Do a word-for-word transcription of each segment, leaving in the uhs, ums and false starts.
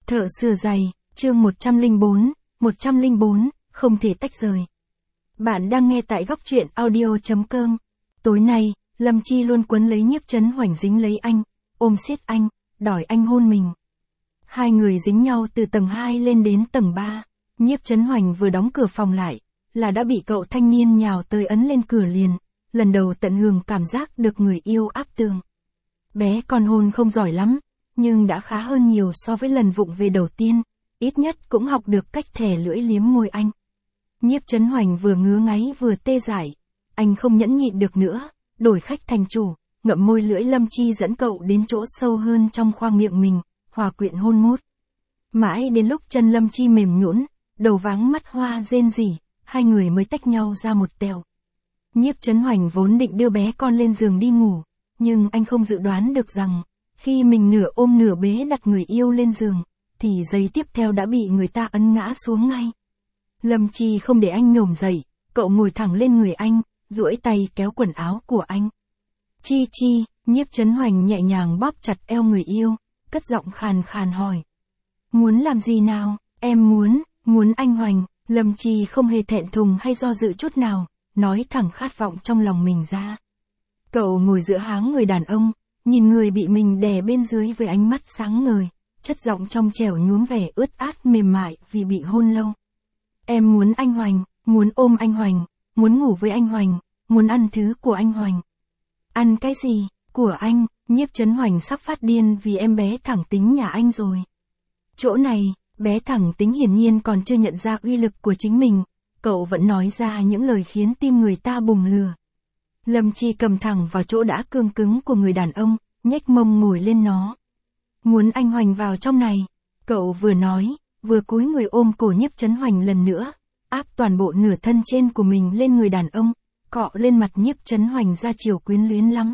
Thợ sửa giày, chương một trăm lẻ bốn, một trăm lẻ bốn, không thể tách rời. Bạn đang nghe tại góc truyện audio chấm com. Tối nay, Lâm Chi luôn quấn lấy Nhiếp Chấn Hoành dính lấy anh, ôm siết anh, đòi anh hôn mình. Hai người dính nhau từ tầng hai lên đến tầng ba. Nhiếp Chấn Hoành vừa đóng cửa phòng lại, là đã bị cậu thanh niên nhào tới ấn lên cửa liền, lần đầu tận hưởng cảm giác được người yêu áp tường. Bé con hôn không giỏi lắm, nhưng đã khá hơn nhiều so với lần vụng về đầu tiên, ít nhất cũng học được cách thè lưỡi liếm môi anh. Nhiếp Chấn Hoành vừa ngứa ngáy vừa tê dại, anh không nhẫn nhịn được nữa, đổi khách thành chủ, ngậm môi lưỡi Lâm Chi dẫn cậu đến chỗ sâu hơn trong khoang miệng mình, hòa quyện hôn mút. Mãi đến lúc chân Lâm Chi mềm nhũn, đầu váng mắt hoa rên rỉ, hai người mới tách nhau ra một tèo. Nhiếp Chấn Hoành vốn định đưa bé con lên giường đi ngủ, nhưng anh không dự đoán được rằng, khi mình nửa ôm nửa bế đặt người yêu lên giường, thì giây tiếp theo đã bị người ta ấn ngã xuống ngay. Lâm Chi không để anh nhổm dậy, cậu ngồi thẳng lên người anh, duỗi tay kéo quần áo của anh. Chi Chi, Nhiếp Chấn Hoành nhẹ nhàng bóp chặt eo người yêu, cất giọng khàn khàn hỏi. Muốn làm gì nào, em muốn, muốn anh Hoành. Lâm Chi không hề thẹn thùng hay do dự chút nào, nói thẳng khát vọng trong lòng mình ra. Cậu ngồi giữa háng người đàn ông, nhìn người bị mình đè bên dưới với ánh mắt sáng ngời, chất giọng trong trẻo nhuốm vẻ ướt át mềm mại vì bị hôn lâu. Em muốn anh Hoành, muốn ôm anh Hoành, muốn ngủ với anh Hoành, muốn ăn thứ của anh Hoành. Ăn cái gì, của anh? Nhiếp Chấn Hoành sắp phát điên vì em bé thẳng tính nhà anh rồi. Chỗ này, bé thẳng tính hiển nhiên còn chưa nhận ra uy lực của chính mình, cậu vẫn nói ra những lời khiến tim người ta bùng lửa. Lâm Chi cầm thẳng vào chỗ đã cương cứng của người đàn ông, nhếch mông ngồi lên nó. Muốn anh Hoành vào trong này, cậu vừa nói, vừa cúi người ôm cổ Nhiếp Chấn Hoành lần nữa, áp toàn bộ nửa thân trên của mình lên người đàn ông, cọ lên mặt Nhiếp Chấn Hoành ra chiều quyến luyến lắm.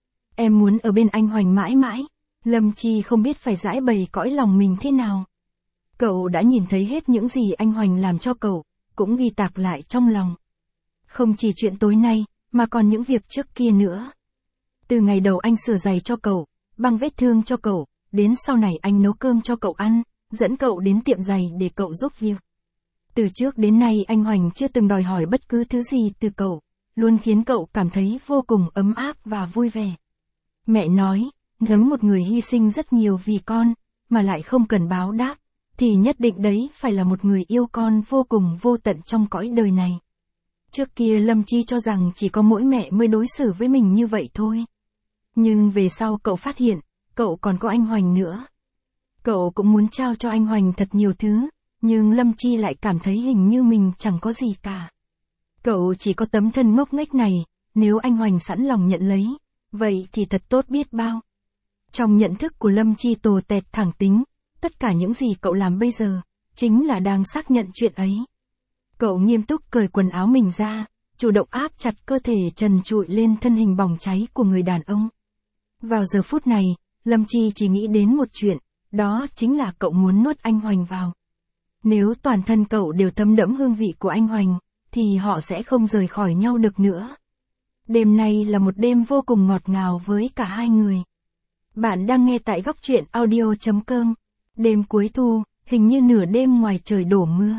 Em muốn ở bên anh Hoành mãi mãi. Lâm Chi không biết phải giải bày cõi lòng mình thế nào. Cậu đã nhìn thấy hết những gì anh Hoành làm cho cậu, cũng ghi tạc lại trong lòng. Không chỉ chuyện tối nay, mà còn những việc trước kia nữa. Từ ngày đầu anh sửa giày cho cậu, băng vết thương cho cậu, đến sau này anh nấu cơm cho cậu ăn, dẫn cậu đến tiệm giày để cậu giúp việc. Từ trước đến nay anh Hoành chưa từng đòi hỏi bất cứ thứ gì từ cậu, luôn khiến cậu cảm thấy vô cùng ấm áp và vui vẻ. Mẹ nói, nếu một người hy sinh rất nhiều vì con, mà lại không cần báo đáp, thì nhất định đấy phải là một người yêu con vô cùng vô tận trong cõi đời này. Trước kia Lâm Chi cho rằng chỉ có mỗi mẹ mới đối xử với mình như vậy thôi. Nhưng về sau cậu phát hiện, cậu còn có anh Hoành nữa. Cậu cũng muốn trao cho anh Hoành thật nhiều thứ, nhưng Lâm Chi lại cảm thấy hình như mình chẳng có gì cả. Cậu chỉ có tấm thân ngốc nghếch này, nếu anh Hoành sẵn lòng nhận lấy, vậy thì thật tốt biết bao. Trong nhận thức của Lâm Chi tồ tẹt thẳng tính, tất cả những gì cậu làm bây giờ, chính là đang xác nhận chuyện ấy. Cậu nghiêm túc cởi quần áo mình ra, chủ động áp chặt cơ thể trần trụi lên thân hình bỏng cháy của người đàn ông. Vào giờ phút này, Lâm Chi chỉ nghĩ đến một chuyện, đó chính là cậu muốn nuốt anh Hoành vào. Nếu toàn thân cậu đều thấm đẫm hương vị của anh Hoành, thì họ sẽ không rời khỏi nhau được nữa. Đêm nay là một đêm vô cùng ngọt ngào với cả hai người. Bạn đang nghe tại góc truyện audio chấm com. Đêm cuối thu, hình như nửa đêm ngoài trời đổ mưa.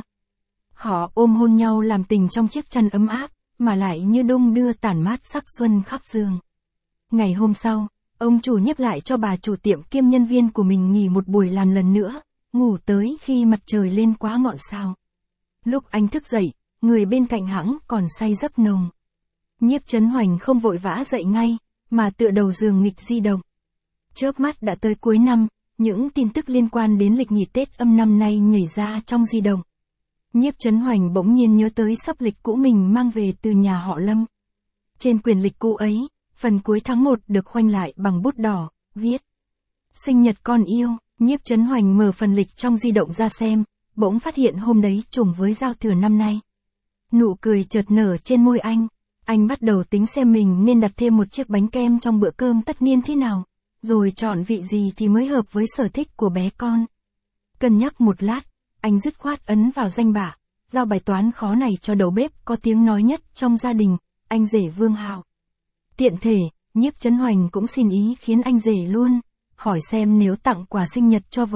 Họ ôm hôn nhau làm tình trong chiếc chăn ấm áp, mà lại như đung đưa tản mát sắc xuân khắp giường. Ngày hôm sau, ông chủ Nhiếp lại cho bà chủ tiệm kiêm nhân viên của mình nghỉ một buổi làm lần nữa, ngủ tới khi mặt trời lên quá ngọn sao. Lúc anh thức dậy, người bên cạnh hẵng còn say giấc nồng. Nhiếp Chấn Hoành không vội vã dậy ngay, mà tựa đầu giường nghịch di động. Chớp mắt đã tới cuối năm, những tin tức liên quan đến lịch nghỉ Tết âm năm nay nhảy ra trong di động. Nhiếp Chấn Hoành bỗng nhiên nhớ tới sắp lịch cũ mình mang về từ nhà họ Lâm. Trên quyển lịch cũ ấy, phần cuối tháng một được khoanh lại bằng bút đỏ, viết sinh nhật con yêu. Nhiếp Chấn Hoành mở phần lịch trong di động ra xem, bỗng phát hiện hôm đấy trùng với giao thừa năm nay. Nụ cười chợt nở trên môi anh, anh bắt đầu tính xem mình nên đặt thêm một chiếc bánh kem trong bữa cơm tất niên thế nào, rồi chọn vị gì thì mới hợp với sở thích của bé con. Cân nhắc một lát, anh dứt khoát ấn vào danh bạ, giao bài toán khó này cho đầu bếp có tiếng nói nhất trong gia đình, anh rể Vương Hạo. Tiện thể, Nhiếp Chấn Hoành cũng xin ý khiến anh rể luôn, hỏi xem nếu tặng quà sinh nhật cho vợ,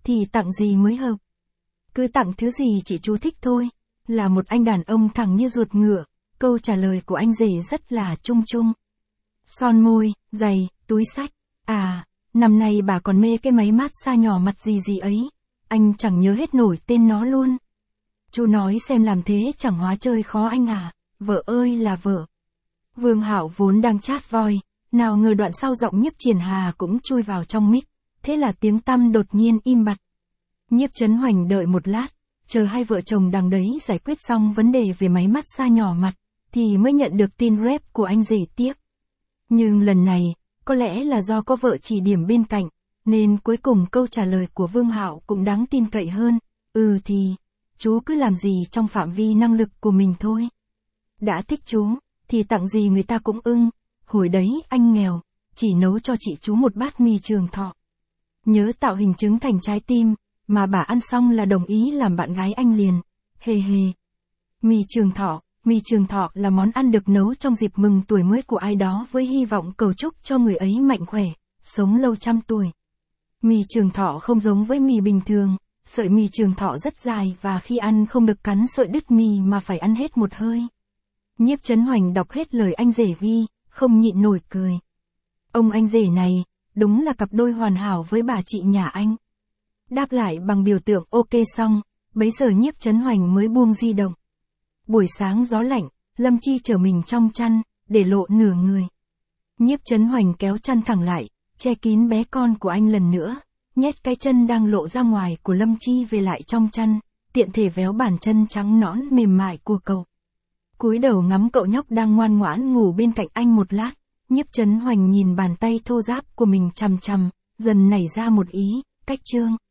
thì tặng gì mới hợp? Cứ tặng thứ gì chị chú thích thôi. Là một anh đàn ông thẳng như ruột ngựa, câu trả lời của anh rể rất là chung chung. Son môi, giày, túi xách. À, năm nay bà còn mê cái máy mát xa nhỏ mặt gì gì ấy. Anh chẳng nhớ hết nổi tên nó luôn. Chú nói xem làm thế chẳng hóa chơi khó anh à. Vợ ơi là vợ. Vương Hạo vốn đang chát voi, nào ngờ đoạn sau giọng Nhiếp Triển Hà cũng chui vào trong mic, thế là tiếng tăm đột nhiên im bặt. Nhiếp Chấn Hoành đợi một lát, chờ hai vợ chồng đằng đấy giải quyết xong vấn đề về máy mát xa nhỏ mặt, thì mới nhận được tin rep của anh rể tiếp. Nhưng lần này, có lẽ là do có vợ chỉ điểm bên cạnh, nên cuối cùng câu trả lời của Vương Hạo cũng đáng tin cậy hơn. Ừ thì, chú cứ làm gì trong phạm vi năng lực của mình thôi. Đã thích chú, thì tặng gì người ta cũng ưng. Hồi đấy anh nghèo, chỉ nấu cho chị chú một bát mì Trường Thọ. Nhớ tạo hình trứng thành trái tim, mà bà ăn xong là đồng ý làm bạn gái anh liền. Hề hề. Mì Trường Thọ, mì Trường Thọ là món ăn được nấu trong dịp mừng tuổi mới của ai đó với hy vọng cầu chúc cho người ấy mạnh khỏe, sống lâu trăm tuổi. Mì Trường Thọ không giống với mì bình thường, sợi mì Trường Thọ rất dài và khi ăn không được cắn sợi đứt mì mà phải ăn hết một hơi. Nhiếp Chấn Hoành đọc hết lời anh rể ghi, không nhịn nổi cười. Ông anh rể này, đúng là cặp đôi hoàn hảo với bà chị nhà anh. Đáp lại bằng biểu tượng ok xong, bấy giờ Nhiếp Chấn Hoành mới buông di động. Buổi sáng gió lạnh, Lâm Chi chở mình trong chăn, để lộ nửa người. Nhiếp Chấn Hoành kéo chăn thẳng lại, che kín bé con của anh lần nữa, nhét cái chân đang lộ ra ngoài của Lâm Chi về lại trong chăn, tiện thể véo bàn chân trắng nõn mềm mại của cậu. Cúi đầu ngắm cậu nhóc đang ngoan ngoãn ngủ bên cạnh anh một lát, Nhiếp Chấn Hoành nhìn bàn tay thô ráp của mình chằm chằm, dần nảy ra một ý, cách trương.